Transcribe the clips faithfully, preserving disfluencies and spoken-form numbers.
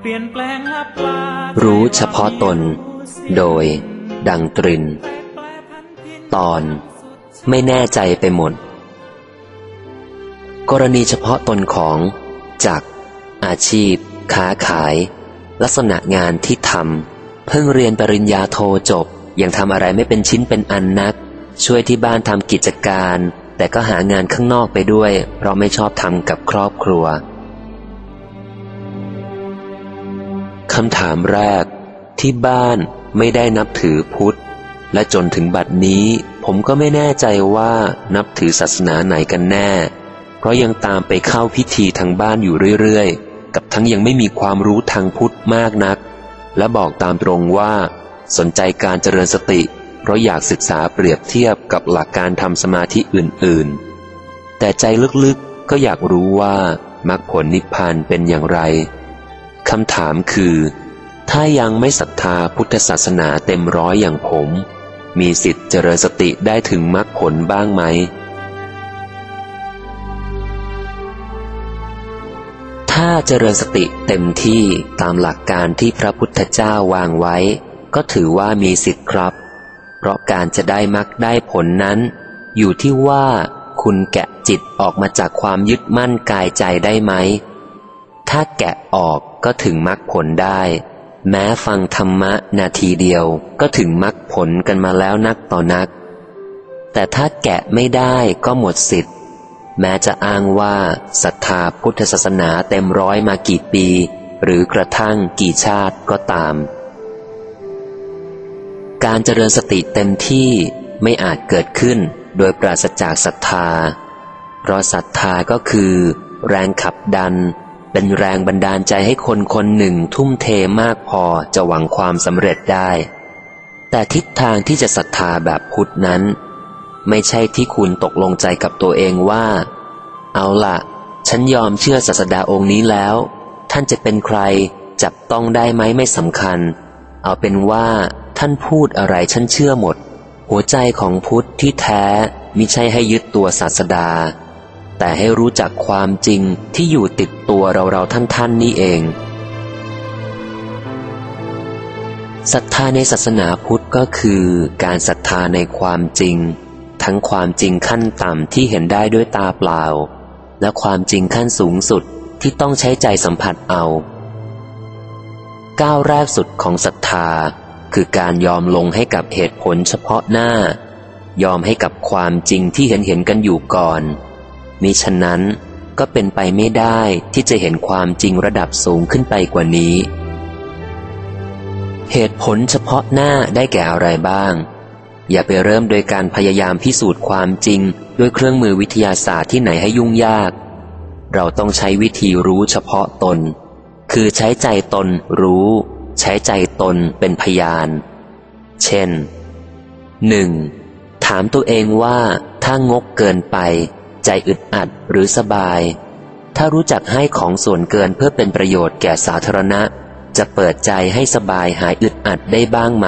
รู้เฉพาะตนโดยดังตรินตอนไม่แน่ใจไปหมดกรณีเฉพาะตนของจักรอาชีพค้าขายลักษณะงานที่ทำเพิ่งเรียนปริญญาโทจบยังทำอะไรไม่เป็นชิ้นเป็นอันนักช่วยที่บ้านทำกิจการแต่ก็หางานข้างนอกไปด้วยเพราะไม่ชอบทำกับครอบครัวคำถามแรกที่บ้านไม่ได้นับถือพุทธและจนถึงบัดนี้ผมก็ไม่แน่ใจว่านับถือศาสนาไหนกันแน่เพราะยังตามไปเข้าพิธีทางบ้านอยู่เรื่อยๆกับทั้งยังไม่มีความรู้ทางพุทธมากนักและบอกตามตรงว่าสนใจการเจริญสติเพราะอยากศึกษาเปรียบเทียบกับหลักการทำสมาธิอื่นๆแต่ใจลึกๆก็อยากรู้ว่ามรรคผลนิพพานเป็นอย่างไรคำถามคือถ้ายังไม่ศรัทธาพุทธศาสนาเต็มร้อยอย่างผมมีสิทธิ์เจริญสติได้ถึงมรรคผลบ้างไหมถ้าเจริญสติเต็มที่ตามหลักการที่พระพุทธเจ้าวางไว้ก็ถือว่ามีสิทธิ์ครับเพราะการจะได้มรรคได้ผลนั้นอยู่ที่ว่าคุณแกะจิตออกมาจากความยึดมั่นกายใจได้ไหมถ้าแกะออกก็ถึงมรรคผลได้แม้ฟังธรรมะนาทีเดียวก็ถึงมรรคผลกันมาแล้วนักต่อนักแต่ถ้าแกะไม่ได้ก็หมดสิทธิ์แม้จะอ้างว่าศรัทธาพุทธศาสนาเต็มร้อยมากี่ปีหรือกระทั่งกี่ชาติก็ตามการเจริญสติเต็มที่ไม่อาจเกิดขึ้นโดยปราศจากศรัทธาเพราะศรัทธาก็คือแรงขับดันเป็นแรงบันดาลใจให้คนคนหนึ่งทุ่มเทมากพอจะหวังความสำเร็จได้แต่ทิศทางที่จะศรัทธาแบบพุทธนั้นไม่ใช่ที่คุณตกลงใจกับตัวเองว่าเอาล่ะฉันยอมเชื่อศาสดาองค์นี้แล้วท่านจะเป็นใครจับต้องได้ไหมไม่สำคัญเอาเป็นว่าท่านพูดอะไรฉันเชื่อหมดหัวใจของพุทธที่แท้มิใช่ให้ยึดตัวศาสดาแต่ให้รู้จักความจริงที่อยู่ติดตัวเราๆท่านๆนี่เองศรัทธาในศาสนาพุทธก็คือการศรัทธาในความจริงทั้งความจริงขั้นต่ำที่เห็นได้ด้วยตาเปล่าและความจริงขั้นสูงสุดที่ต้องใช้ใจสัมผัสเอาก้าวแรกสุดของศรัทธาคือการยอมลงให้กับเหตุผลเฉพาะหน้ายอมให้กับความจริงที่เห็นเห็นกันอยู่ก่อนมิฉะนั้นก็เป็นไปไม่ได้ที่จะเห็นความจริงระดับสูงขึ้นไปกว่านี้เหตุผลเฉพาะหน้าได้แก่อะไรบ้างอย่าไปเริ่มโดยการพยายามพิสูจน์ความจริงด้วยเครื่องมือวิทยาศาสตร์ที่ไหนให้ยุ่งยากเราต้องใช้วิธีรู้เฉพาะตนคือใช้ใจตนรู้ใช้ใจตนเป็นพยานเช่น หนึ่ง ถามตัวเองว่าถ้างกเกินไปใจอึดอัดหรือสบายถ้ารู้จักให้ของส่วนเกินเพื่อเป็นประโยชน์แก่สาธารณะจะเปิดใจให้สบายหายอึดอัดได้บ้างไหม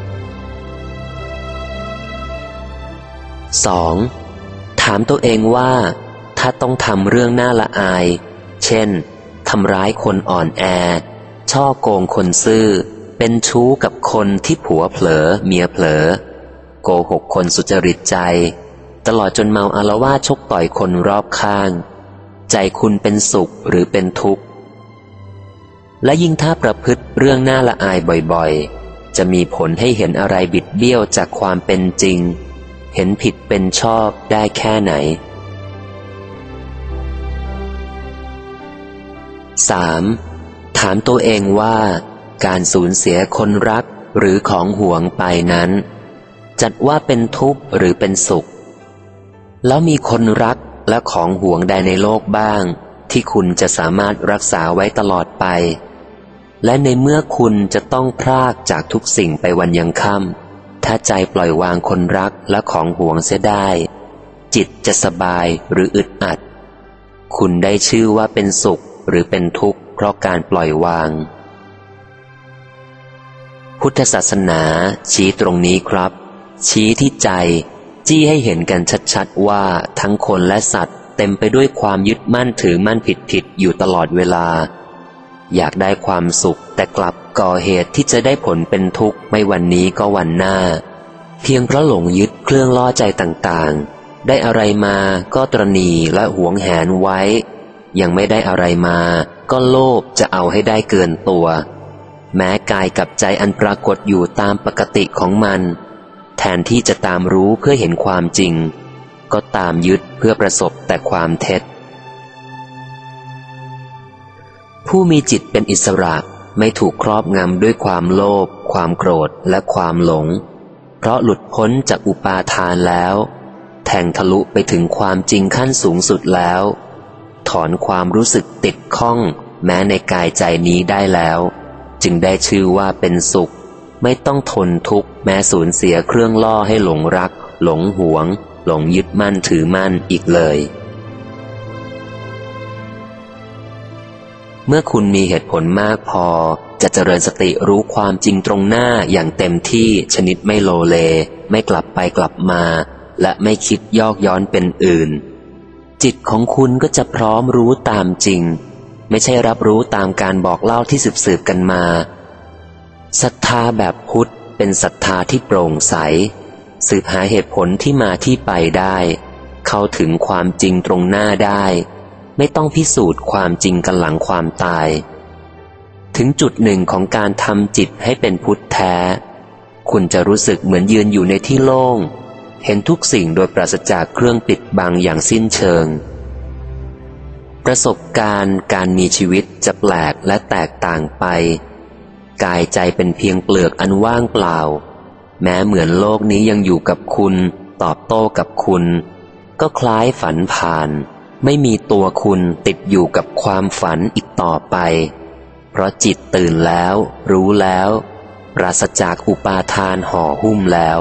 สอง ถามตัวเองว่าถ้าต้องทำเรื่องน่าละอายเช่นทำร้ายคนอ่อนแอช่อโกงคนซื่อเป็นชู้กับคนที่ผัวเผลอเมียเผลอโกหกคนสุจริตใจตลอดจนเมาอาละวาดชกต่อยคนรอบข้างใจคุณเป็นสุขหรือเป็นทุกข์และยิ่งถ้าประพฤติเรื่องน่าละอายบ่อยๆจะมีผลให้เห็นอะไรบิดเบี้ยวจากความเป็นจริงเห็นผิดเป็นชอบได้แค่ไหน สาม ถามตัวเองว่าการสูญเสียคนรักหรือของหวงไปนั้นจัดว่าเป็นทุกข์หรือเป็นสุขแล้วมีคนรักและของหวงใดในโลกบ้างที่คุณจะสามารถรักษาไว้ตลอดไปและในเมื่อคุณจะต้องพรากจากทุกสิ่งไปวันยังค่ำถ้าใจปล่อยวางคนรักและของหวงเสียได้จิตจะสบายหรืออึดอัดคุณได้ชื่อว่าเป็นสุขหรือเป็นทุกข์เพราะการปล่อยวางพุทธศาสนาชี้ตรงนี้ครับชี้ที่ใจจี้ให้เห็นกันชัดๆว่าทั้งคนและสัตว์เต็มไปด้วยความยึดมั่นถือมั่นผิดๆอยู่ตลอดเวลาอยากได้ความสุขแต่กลับก่อเหตุที่จะได้ผลเป็นทุกข์ไม่วันนี้ก็วันหน้าเพียงเพราะหลงยึดเครื่องล่อใจต่างๆได้อะไรมาก็ตระหนี่และหวงแหนไว้ยังไม่ได้อะไรมาก็โลภจะเอาให้ได้เกินตัวแม้กายกับใจอันปรากฏอยู่ตามปกติของมันแทนที่จะตามรู้เพื่อเห็นความจริงก็ตามยึดเพื่อประสบแต่ความเท็จผู้มีจิตเป็นอิสระไม่ถูกครอบงำด้วยความโลภความโกรธและความหลงเพราะหลุดพ้นจากอุปาทานแล้วแทงทะลุไปถึงความจริงขั้นสูงสุดแล้วถอนความรู้สึกติดข้องแม้ในกายใจนี้ได้แล้วจึงได้ชื่อว่าเป็นสุขไม่ต้องทนทุกข์แม้สูญเสียเครื่องล่อให้หลงรักหลงหวงหลงยึดมั่นถือมั่นอีกเลยเมื่อคุณมีเหตุผลมากพอจะเจริญสติรู้ความจริงตรงหน้าอย่างเต็มที่ชนิดไม่โลเลไม่กลับไปกลับมาและไม่คิดยอกย้อนเป็นอื่นจิตของคุณก็จะพร้อมรู้ตามจริงไม่ใช่รับรู้ตามการบอกเล่าที่สืบๆกันมาศรัทธาแบบพุทธเป็นศรัทธาที่โปร่งใสสืบหาเหตุผลที่มาที่ไปได้เข้าถึงความจริงตรงหน้าได้ไม่ต้องพิสูจน์ความจริงกันหลังความตายถึงจุดหนึ่งของการทำจิตให้เป็นพุทธแท้คุณจะรู้สึกเหมือนยืนอยู่ในที่โล่งเห็นทุกสิ่งโดยปราศจากเครื่องปิดบังอย่างสิ้นเชิงประสบการณ์การมีชีวิตจะแปลกและแตกต่างไปกายใจเป็นเพียงเปลือกอันว่างเปล่าแม้เหมือนโลกนี้ยังอยู่กับคุณตอบโต้กับคุณก็คล้ายฝันผ่านไม่มีตัวคุณติดอยู่กับความฝันอีกต่อไปเพราะจิตตื่นแล้วรู้แล้วปราศจากอุปาทานห่อหุ้มแล้ว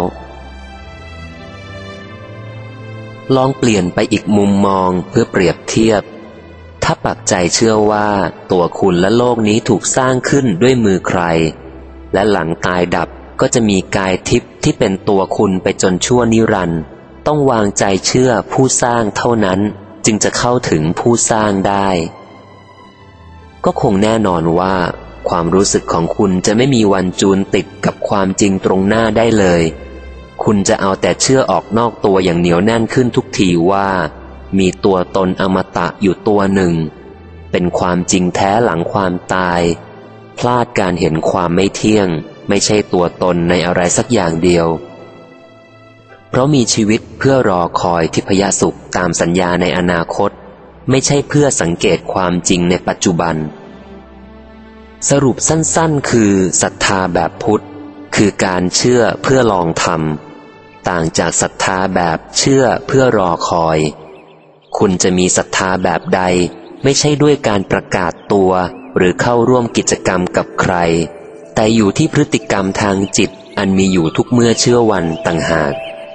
ลองเปลี่ยนไปอีกมุมมองเพื่อเปรียบเทียบถ้าปักใจเชื่อว่าตัวคุณและโลกนี้ถูกสร้างขึ้นด้วยมือใครและหลังตายดับก็จะมีกายทิพย์ที่เป็นตัวคุณไปจนชั่วนิรันดร์ต้องวางใจเชื่อผู้สร้างเท่านั้นจึงจะเข้าถึงผู้สร้างได้ก็คงแน่นอนว่าความรู้สึกของคุณจะไม่มีวันจูนติดกับความจริงตรงหน้าได้เลยคุณจะเอาแต่เชื่อออกนอกตัวอย่างเหนียวแน่นขึ้นทุกทีว่ามีตัวตนอมตะอยู่ตัวหนึ่งเป็นความจริงแท้หลังความตายพลาดการเห็นความไม่เที่ยงไม่ใช่ตัวตนในอะไรสักอย่างเดียวเพราะมีชีวิตเพื่อรอคอยทิพยสุขตามสัญญาในอนาคตไม่ใช่เพื่อสังเกตความจริงในปัจจุบันสรุปสั้นๆคือศรัทธาแบบพุทธคือการเชื่อเพื่อลองทำต่างจากศรัทธาแบบเชื่อเพื่อรอคอยคุณจะมีศรัทธาแบบใดไม่ใช่ด้วยการประกาศตัวหรือเข้าร่วมกิจกรรมกับใครแต่อยู่ที่พฤติกรรมทางจิตอันมีอยู่ทุกเมื่อเชื่อวันต่างหาก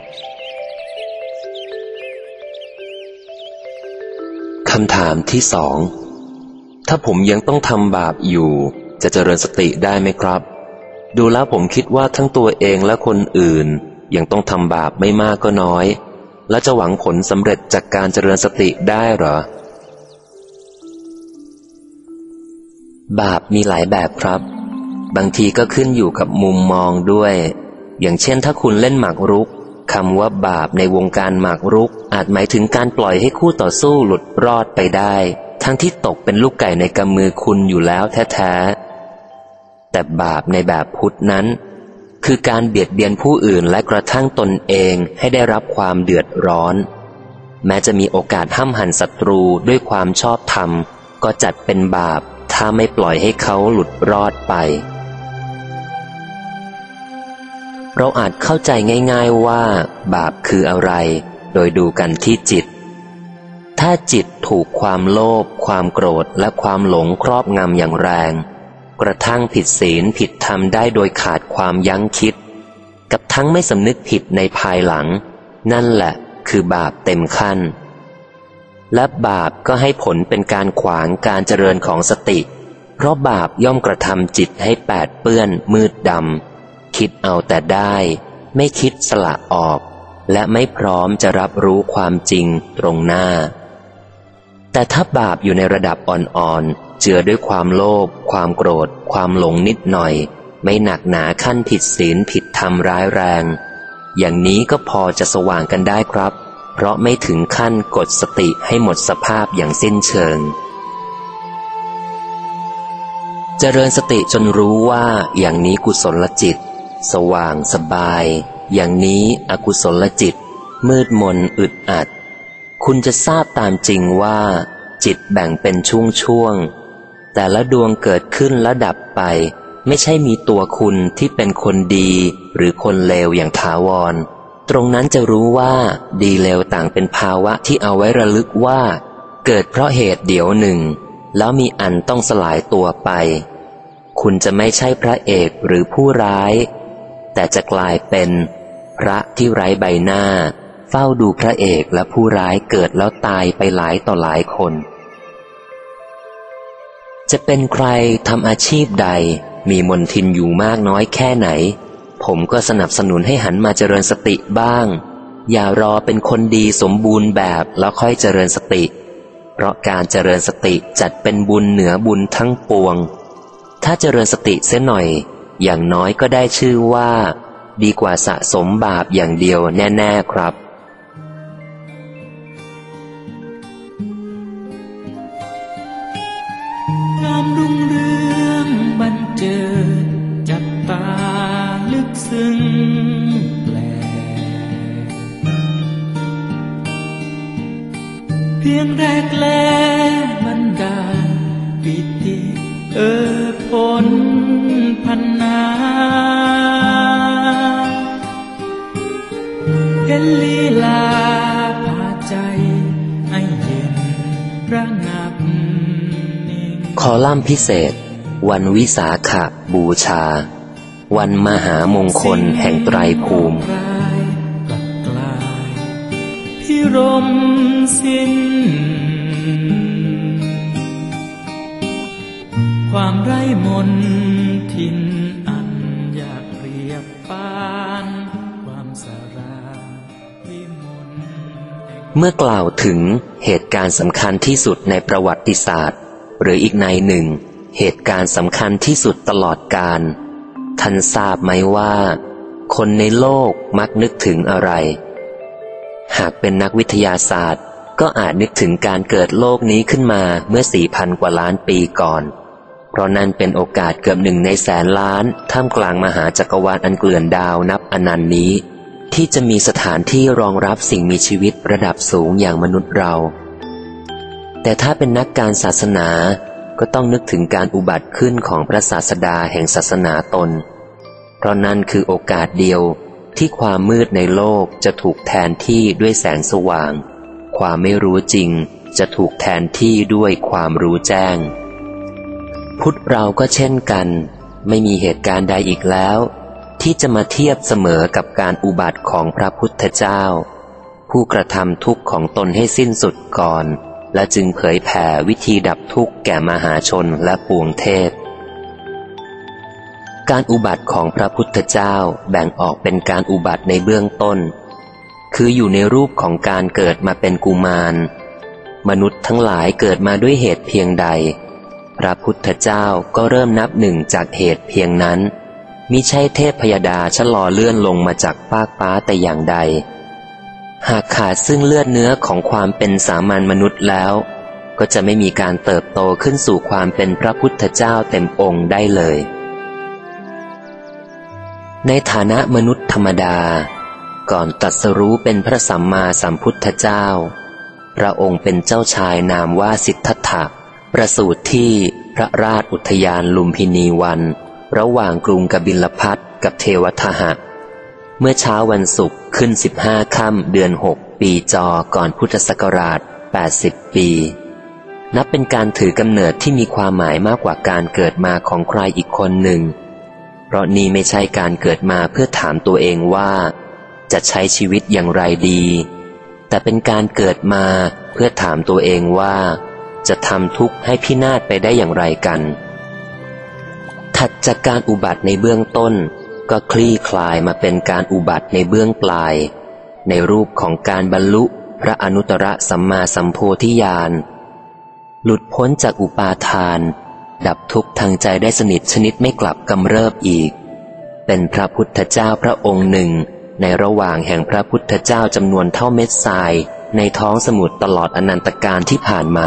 คำถามที่สองถ้าผมยังต้องทำบาปอยู่จะเจริญสติได้ไหมครับดูแล้วผมคิดว่าทั้งตัวเองและคนอื่นยังต้องทำบาปไม่มากก็น้อยแล้วจะหวังผลสำเร็จจากการเจริญสติได้เหรอบาปมีหลายแบบครับบางทีก็ขึ้นอยู่กับมุมมองด้วยอย่างเช่นถ้าคุณเล่นหมากรุกคำว่าบาปในวงการหมากรุกอาจหมายถึงการปล่อยให้คู่ต่อสู้หลุดรอดไปได้ทั้งที่ตกเป็นลูกไก่ในกำมือคุณอยู่แล้วแท้ๆแต่บาปในแบบพุทธนั้นคือการเบียดเบียนผู้อื่นและกระทั่งตนเองให้ได้รับความเดือดร้อนแม้จะมีโอกาสห้ำหั่นศัตรูด้วยความชอบธรรมก็จัดเป็นบาปถ้าไม่ปล่อยให้เขาหลุดรอดไปเราอาจเข้าใจง่ายๆว่าบาปคืออะไรโดยดูกันที่จิตถ้าจิตถูกความโลภความโกรธและความหลงครอบงำอย่างแรงกระทั่งผิดศีลผิดธรรมได้โดยขาดความยั้งคิดกับทั้งไม่สำนึกผิดในภายหลังนั่นแหละคือบาปเต็มขั้นและบาปก็ให้ผลเป็นการขวางการเจริญของสติเพราะบาปย่อมกระทำจิตให้แปดเปื้อนมืดดำคิดเอาแต่ได้ไม่คิดสละออกและไม่พร้อมจะรับรู้ความจริงตรงหน้าแต่ถ้าบาปอยู่ในระดับอ่อนๆเจือด้วยความโลภความโกรธความหลงนิดหน่อยไม่หนักหนาขั้นผิดศีลผิดธรรมร้ายแรงอย่างนี้ก็พอจะสว่างกันได้ครับเพราะไม่ถึงขั้นกดสติให้หมดสภาพอย่างสิ้นเชิงเจริญสติจนรู้ว่าอย่างนี้กุศลจิตสว่างสบายอย่างนี้อกุศลจิตมืดมนอึดอัดคุณจะทราบตามจริงว่าจิตแบ่งเป็นช่วงๆแต่ละดวงเกิดขึ้นและดับไปไม่ใช่มีตัวคุณที่เป็นคนดีหรือคนเลวอย่างถาวรตรงนั้นจะรู้ว่าดีเลวต่างเป็นภาวะที่เอาไว้ระลึกว่าเกิดเพราะเหตุเดี๋ยวหนึ่งแล้วมีอันต้องสลายตัวไปคุณจะไม่ใช่พระเอกหรือผู้ร้ายแต่จะกลายเป็นพระที่ไร้ใบหน้าเฝ้าดูพระเอกและผู้ร้ายเกิดแล้วตายไปหลายต่อหลายคนจะเป็นใครทำอาชีพใดมีมนทินอยู่มากน้อยแค่ไหนผมก็สนับสนุนให้หันมาเจริญสติบ้างอย่ารอเป็นคนดีสมบูรณ์แบบแล้วค่อยเจริญสติเพราะการเจริญสติจัดเป็นบุญเหนือบุญทั้งปวงถ้าเจริญสติเสียหน่อยอย่างน้อยก็ได้ชื่อว่าดีกว่าสะสมบาปอย่างเดียวแน่ๆครับงามรุ่งเรืองบันเจิดจับตาลึกซึ้งแปลกเพียงแรกแลบันดาลปิติเออผลพันนาเห็นลีลาพาใจให้เย็นระงับคอลัมน์พิเศษวันวิสาขบูชาวันมหามงคลแห่งไตรภูมิพิรมสิ้นความไร้มนทินอันอยากเปรียบปานความสารางวิมลเมื่อกล่าวถึงเหตุการณ์สำคัญที่สุดในประวัติศาสตร์หรืออีกในหนึ่งเหตุการณ์สำคัญที่สุดตลอดกาลท่านทราบไหมว่าคนในโลกมักนึกถึงอะไรหากเป็นนักวิทยาศาสตร์ก็อาจนึกถึงการเกิดโลกนี้ขึ้นมาเมื่อ สี่พัน กว่าล้านปีก่อนเพราะนั่นเป็นโอกาสเกือบหนึ่งในแสนล้านท่ามกลางมหาจักรวาลอันเกลื่อนดาวนับอนันต์นี้ที่จะมีสถานที่รองรับสิ่งมีชีวิตระดับสูงอย่างมนุษย์เราแต่ถ้าเป็นนักการศาสนาก็ต้องนึกถึงการอุบัติขึ้นของพระศาสดาแห่งศาสนาตนเพราะนั่นคือโอกาสเดียวที่ความมืดในโลกจะถูกแทนที่ด้วยแสงสว่างความไม่รู้จริงจะถูกแทนที่ด้วยความรู้แจ้งพุทธเราก็เช่นกันไม่มีเหตุการณ์ใดอีกแล้วที่จะมาเทียบเสมอกับการอุบัติของพระพุทธเจ้าผู้กระทำทุกข์ของตนให้สิ้นสุดก่อนและจึงเผยแผ่วิธีดับทุกข์แก่มหาชนและปวงเทพการอุบัติของพระพุทธเจ้าแบ่งออกเป็นการอุบัติในเบื้องต้นคืออยู่ในรูปของการเกิดมาเป็นกุมารมนุษย์ทั้งหลายเกิดมาด้วยเหตุเพียงใดพระพุทธเจ้าก็เริ่มนับหนึ่งจากเหตุเพียงนั้นมิใช่เทพพยดาชะลอเลื่อนลงมาจากฟากฟ้าแต่อย่างใดหากขาดซึ่งเลือดเนื้อของความเป็นสามัญมนุษย์แล้วก็จะไม่มีการเติบโตขึ้นสู่ความเป็นพระพุทธเจ้าเต็มองค์ได้เลยในฐานะมนุษย์ธรรมดาก่อนตรัสรู้เป็นพระสัมมาสัมพุทธเจ้าพระองค์เป็นเจ้าชายนามว่าสิทธัตถะประสูติที่พระราชอุทยานลุมพินีวันระหว่างกรุงกบิลพัสกับเทวทหะเมื่อเช้าวันศุกร์ขึ้นสิบห้าค่ำเดือนหกปีจอก่อนพุทธศักราชแปดสิบปีนับเป็นการถือกำเนิดที่มีความหมายมากกว่าการเกิดมาของใครอีกคนหนึ่งเพราะนี่ไม่ใช่การเกิดมาเพื่อถามตัวเองว่าจะใช้ชีวิตอย่างไรดีแต่เป็นการเกิดมาเพื่อถามตัวเองว่าจะทำทุกข์ให้พินาศไปได้อย่างไรกันถัดจากการอุบัติในเบื้องต้นก็คลี่คลายมาเป็นการอุบัติในเบื้องปลายในรูปของการบรรลุพระอนุตตรสัมมาสัมโพธิญาณหลุดพ้นจากอุปาทานดับทุกข์ทางใจได้สนิทชนิดไม่กลับกำเริบอีกเป็นพระพุทธเจ้าพระองค์หนึ่งในระหว่างแห่งพระพุทธเจ้าจำนวนเท่าเม็ดทรายในท้องสมุทรตลอดอนันตกาลที่ผ่านมา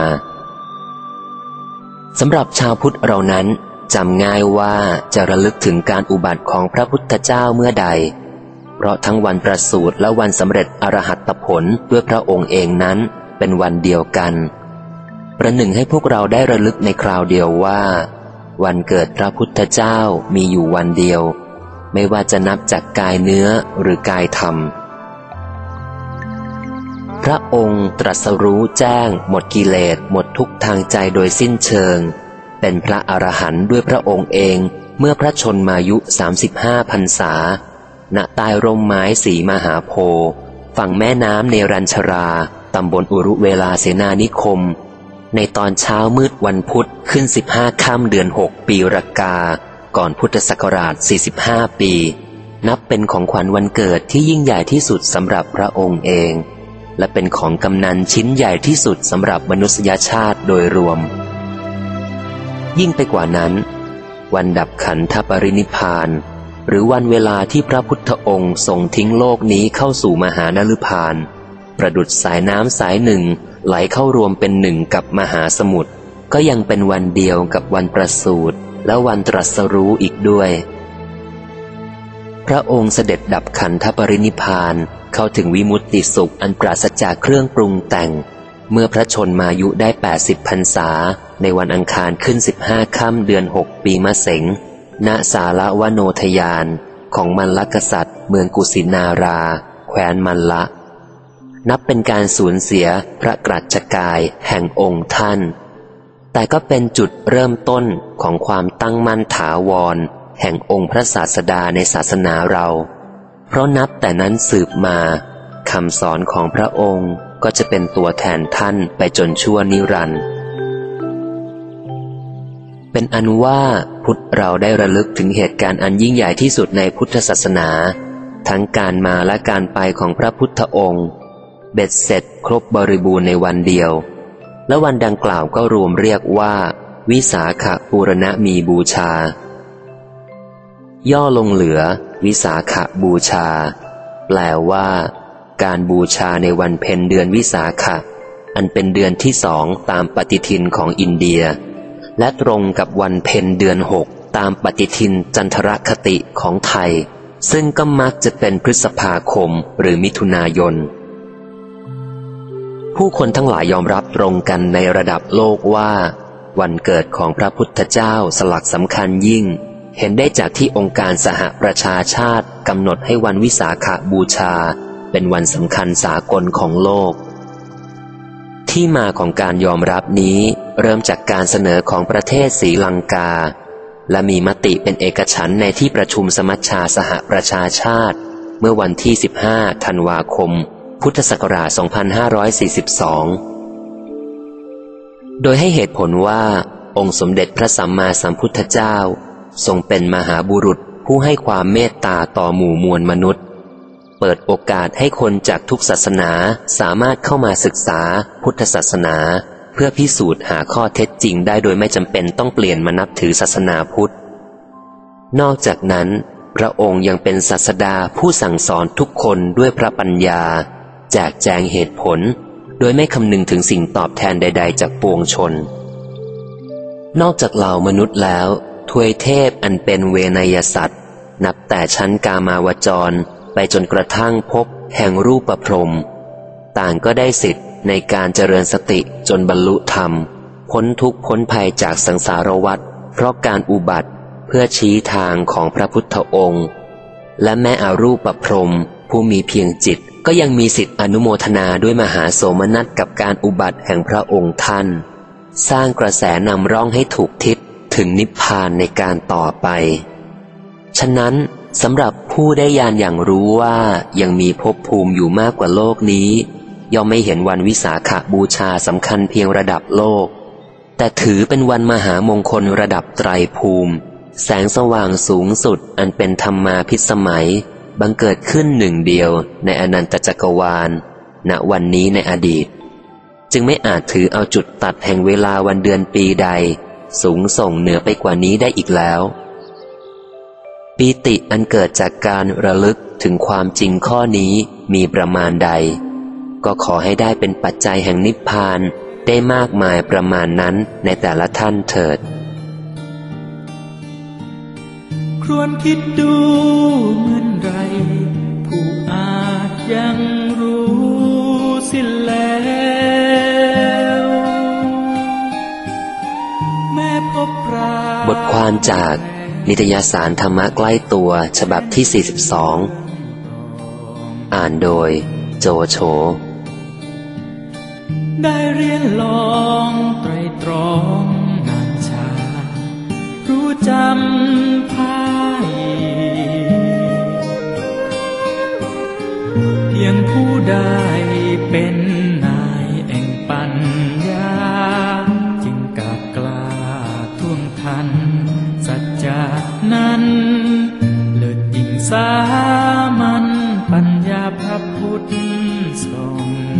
สำหรับชาวพุทธเรานั้นจำง่ายว่าจะระลึกถึงการอุบัติของพระพุทธเจ้าเมื่อใดเพราะทั้งวันประสูติและวันสำเร็จอรหัตผลด้วยพระองค์เองนั้นเป็นวันเดียวกันประหนึ่งให้พวกเราได้ระลึกในคราวเดียวว่าวันเกิดพระพุทธเจ้ามีอยู่วันเดียวไม่ว่าจะนับจากกายเนื้อหรือกายธรรมพระองค์ตรัสรู้แจ้งหมดกิเลสหมดทุกข์ทางใจโดยสิ้นเชิงเป็นพระอรหันต์ด้วยพระองค์เองเมื่อพระชนมายุสามสิบห้าพรรษาณใต้ร่มไม้สีมหาโพธิ์ฝั่งแม่น้ำเนรัญชราตำบลอุรุเวลาเสนานิคมในตอนเช้ามืดวันพุธขึ้นสิบห้าค่ำเดือนหกปีรากาก่อนพุทธศักราชสี่สิบห้าปีนับเป็นของขวัญวันเกิดที่ยิ่งใหญ่ที่สุดสำหรับพระองค์เองและเป็นของกำนันชิ้นใหญ่ที่สุดสำหรับมนุษยชาติโดยรวมยิ่งไปกว่านั้นวันดับขันธปรินิพพานหรือวันเวลาที่พระพุทธองค์ทรงทิ้งโลกนี้เข้าสู่มหานฤพานประดุจสายน้ำสายหนึ่งไหลเข้ารวมเป็นหนึ่งกับมหาสมุทรก็ยังเป็นวันเดียวกับวันประสูติและวันตรัสรู้อีกด้วยพระองค์เสด็จดับขันธปรินิพพานเข้าถึงวิมุตติสุขอันปราศจากเครื่องปรุงแต่งเมื่อพระชนมายุได้แปดสิบพรรษาในวันอังคารขึ้นสิบห้าค่ำเดือนหกปีมะเสงณสาลวโนทยานของมัลลกษัตริย์เมืองกุสินาราแคว้นมัลละนับเป็นการสูญเสียพระกรัชกายแห่งองค์ท่านแต่ก็เป็นจุดเริ่มต้นของความตั้งมั่นถาวรแห่งองค์พระศาสดาในศาสนาเราเพราะนับแต่นั้นสืบมาคำสอนของพระองค์ก็จะเป็นตัวแทนท่านไปจนชั่วนิรันดร์เป็นอันว่าพุทธเราได้ระลึกถึงเหตุการณ์อันยิ่งใหญ่ที่สุดในพุทธศาสนาทั้งการมาและการไปของพระพุทธองค์เบ็ดเสร็จครบบริบูรณ์ในวันเดียวและวันดังกล่าวก็รวมเรียกว่าวิสาขบูรณมีบูชาย่อลงเหลือวิสาขบูชาแปลว่าการบูชาในวันเพ็ญเดือนวิสาขะอันเป็นเดือนที่สองตามปฏิทินของอินเดียและตรงกับวันเพ็ญเดือนหกตามปฏิทินจันทรคติของไทยซึ่งก็มักจะเป็นพฤษภาคมหรือมิถุนายนผู้คนทั้งหลายยอมรับตรงกันในระดับโลกว่าวันเกิดของพระพุทธเจ้าสลักสำคัญยิ่งเห็นได้จากที่องค์การสหประชาชาติกำหนดให้วันวิสาขบูชาเป็นวันสำคัญสากลของโลกที่มาของการยอมรับนี้เริ่มจากการเสนอของประเทศศรีลังกาและมีมติเป็นเอกฉันท์ในที่ประชุมสมัชชาสหประชาชาติเมื่อวันที่สิบห้าธันวาคมพุทธศักราชสองพันห้าร้อยสี่สิบสองโดยให้เหตุผลว่าองค์สมเด็จพระสัมมาสัมพุทธเจ้าทรงเป็นมหาบุรุษผู้ให้ความเมตตาต่อหมู่มวลมนุษย์เปิดโอกาสให้คนจากทุกศาสนาสามารถเข้ามาศึกษาพุทธศาสนาเพื่อพิสูจน์หาข้อเท็จจริงได้โดยไม่จำเป็นต้องเปลี่ยนมานับถือศาสนาพุทธนอกจากนั้นพระองค์ยังเป็นศาสดาผู้สั่งสอนทุกคนด้วยพระปัญญาแจกแจงเหตุผลโดยไม่คำนึงถึงสิ่งตอบแทนใดๆจากปวงชนนอกจากเหล่ามนุษย์แล้วทวยเทพอันเป็นเวนยสัตว์นับแต่ชั้นกามาวจรไปจนกระทั่งพบแห่งรูปพรหมต่างก็ได้สิทธิ์ในการเจริญสติจนบรรลุธรรมพ้นทุกข์พ้นภัยจากสังสารวัฏเพราะการอุบัติเพื่อชี้ทางของพระพุทธองค์และแม้อรูปพรหมผู้มีเพียงจิตก็ยังมีสิทธิอนุโมทนาด้วยมหาโสมนัสกับการอุบัติแห่งพระองค์ท่านสร้างกระแสนำร่องให้ถูกทิศถึงนิพพานในการต่อไปฉะนั้นสำหรับผู้ได้ญาณอย่างรู้ว่ายังมีภพภูมิอยู่มากกว่าโลกนี้ย่อมไม่เห็นวันวิสาขบูชาสำคัญเพียงระดับโลกแต่ถือเป็นวันมหามงคลระดับไตรภูมิแสงสว่างสูงสุดอันเป็นธรรมาภิสมัยบังเกิดขึ้นหนึ่งเดียวในอนันตจักรวาลณวันนี้ในอดีตจึงไม่อาจถือเอาจุดตัดแห่งเวลาวันเดือนปีใดสูงส่งเหนือไปกว่านี้ได้อีกแล้วปีติอันเกิดจากการระลึกถึงความจริงข้อนี้มีประมาณใดก็ขอให้ได้เป็นปัจจัยแห่งนิพพานได้มากมายประมาณนั้นในแต่ละท่านเถิดครวญคิดดูเหมือนไรผู้อาจยังรู้สิ้นแล้วแม้พบปราบทความจากนิตยสารธรรมะใกล้ตัวฉบับที่สี่สิบสองอ่านโดยโจโฉได้เรียนลองไตรตรองนานชารู้จำภายเพียงผู้ได้เป็นนายแห่งปัญญาจึงกาดกล้าท่วงทันสัจจานั้นเลิศยิ่งสามัญปัญญาพระพุทธทรง